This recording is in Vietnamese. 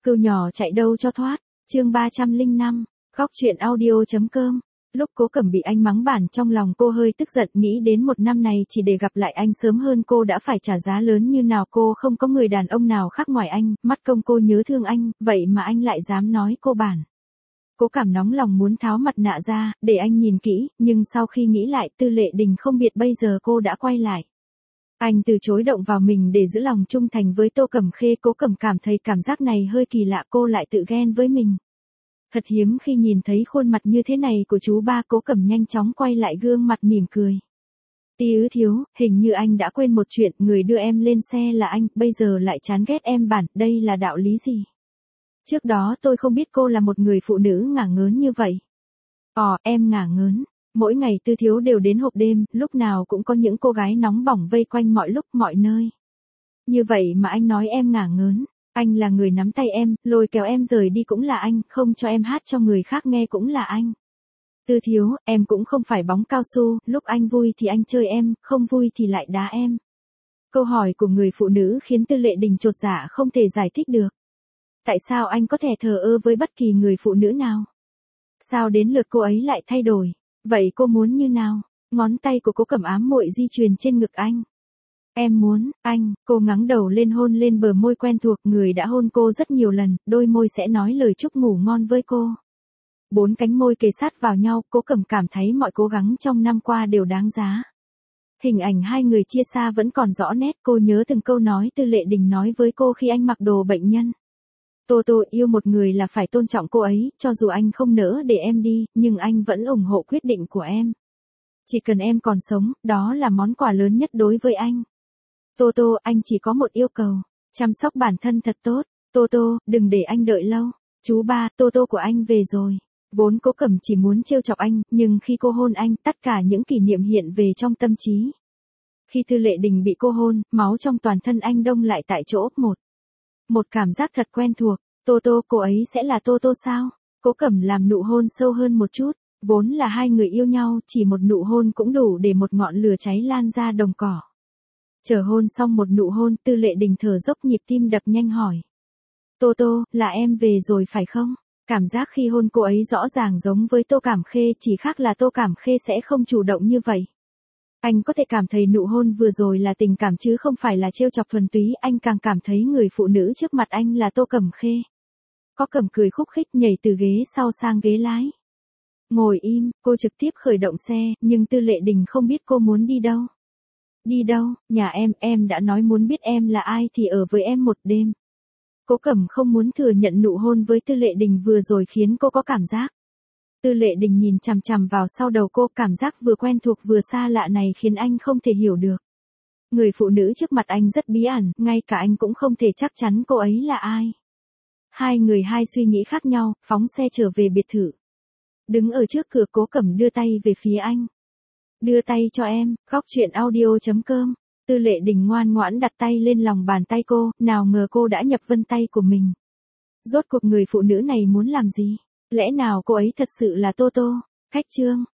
Cừu nhỏ chạy đâu cho thoát, chương 305, khóc chuyện audio.com. Lúc Cố Cẩm bị anh mắng bản trong lòng cô hơi tức giận, nghĩ đến một năm này chỉ để gặp lại anh sớm hơn cô đã phải trả giá lớn như nào, cô không có người đàn ông nào khác ngoài anh, mắt công cô nhớ thương anh, vậy mà anh lại dám nói cô bản. Cố Cảm nóng lòng muốn tháo mặt nạ ra, để anh nhìn kỹ, nhưng sau khi nghĩ lại Tư Lệ Đình không biết bây giờ cô đã quay lại. Anh từ chối động vào mình để giữ lòng trung thành với Tô Cẩm Khê. Cố Cẩm cảm thấy cảm giác này hơi kỳ lạ, cô lại tự ghen với mình. Thật hiếm khi nhìn thấy khuôn mặt như thế này của chú ba. Cố Cẩm nhanh chóng quay lại gương mặt mỉm cười. Tí thiếu, hình như anh đã quên một chuyện, người đưa em lên xe là anh, bây giờ lại chán ghét em bản, đây là đạo lý gì? Trước đó tôi không biết cô là một người phụ nữ ngả ngớn như vậy. Em ngả ngớn. Mỗi ngày Tư thiếu đều đến hộp đêm, lúc nào cũng có những cô gái nóng bỏng vây quanh mọi lúc mọi nơi. Như vậy mà anh nói em ngả ngớn. Anh là người nắm tay em, lôi kéo em rời đi cũng là anh, không cho em hát cho người khác nghe cũng là anh. Tư thiếu, em cũng không phải bóng cao su, lúc anh vui thì anh chơi em, không vui thì lại đá em. Câu hỏi của người phụ nữ khiến Tư Lệ Đình chột dạ không thể giải thích được. Tại sao anh có thể thờ ơ với bất kỳ người phụ nữ nào? Sao đến lượt cô ấy lại thay đổi? Vậy cô muốn như nào? Ngón tay của Cố Cẩm ám muội di truyền trên ngực anh. Em muốn, anh, cô ngẩng đầu lên hôn lên bờ môi quen thuộc, người đã hôn cô rất nhiều lần, đôi môi sẽ nói lời chúc ngủ ngon với cô. 4 cánh môi kề sát vào nhau, Cố Cẩm cảm thấy mọi cố gắng trong năm qua đều đáng giá. Hình ảnh hai người chia xa vẫn còn rõ nét, cô nhớ từng câu nói Tư Lệ Đình nói với cô khi anh mặc đồ bệnh nhân. Tô Tô, yêu một người là phải tôn trọng cô ấy, cho dù anh không nỡ để em đi, nhưng anh vẫn ủng hộ quyết định của em. Chỉ cần em còn sống, đó là món quà lớn nhất đối với anh. Tô Tô, anh chỉ có một yêu cầu, chăm sóc bản thân thật tốt. Tô Tô, đừng để anh đợi lâu. Chú ba, Tô Tô của anh về rồi. Vốn Cố Cẩm chỉ muốn trêu chọc anh, nhưng khi cô hôn anh, tất cả những kỷ niệm hiện về trong tâm trí. Khi Tư Lệ Đình bị cô hôn, máu trong toàn thân anh đông lại tại chỗ. Một cảm giác thật quen thuộc. Tô Tô, cô ấy sẽ là Tô Tô sao? Cố Cẩm làm nụ hôn sâu hơn một chút. Vốn là hai người yêu nhau, chỉ một nụ hôn cũng đủ để một ngọn lửa cháy lan ra đồng cỏ. Chờ hôn xong một nụ hôn, Tư Lệ Đình thở dốc, nhịp tim đập nhanh hỏi. Tô Tô, là em về rồi phải không? Cảm giác khi hôn cô ấy rõ ràng giống với Tô Cảm Khê, chỉ khác là Tô Cảm Khê sẽ không chủ động như vậy. Anh có thể cảm thấy nụ hôn vừa rồi là tình cảm chứ không phải là trêu chọc thuần túy, anh càng cảm thấy người phụ nữ trước mặt anh là Tô Cẩm Khê. Có Cẩm cười khúc khích nhảy từ ghế sau sang ghế lái. Ngồi im, cô trực tiếp khởi động xe, nhưng Tư Lệ Đình không biết cô muốn đi đâu. Đi đâu? Nhà em đã nói muốn biết em là ai thì ở với em một đêm. Cố Cẩm không muốn thừa nhận nụ hôn với Tư Lệ Đình vừa rồi khiến cô có cảm giác. Tư Lệ Đình nhìn chằm chằm vào sau đầu cô, cảm giác vừa quen thuộc vừa xa lạ này khiến anh không thể hiểu được. Người phụ nữ trước mặt anh rất bí ẩn, ngay cả anh cũng không thể chắc chắn cô ấy là ai. Hai người hai suy nghĩ khác nhau, phóng xe trở về biệt thự. Đứng ở trước cửa, Cố Cẩm đưa tay về phía anh. Đưa tay cho em, khóc chuyện audio.com. Tư Lệ Đình ngoan ngoãn đặt tay lên lòng bàn tay cô, nào ngờ cô đã nhập vân tay của mình. Rốt cuộc người phụ nữ này muốn làm gì? Lẽ nào cô ấy thật sự là Tô Tô? Cách chương.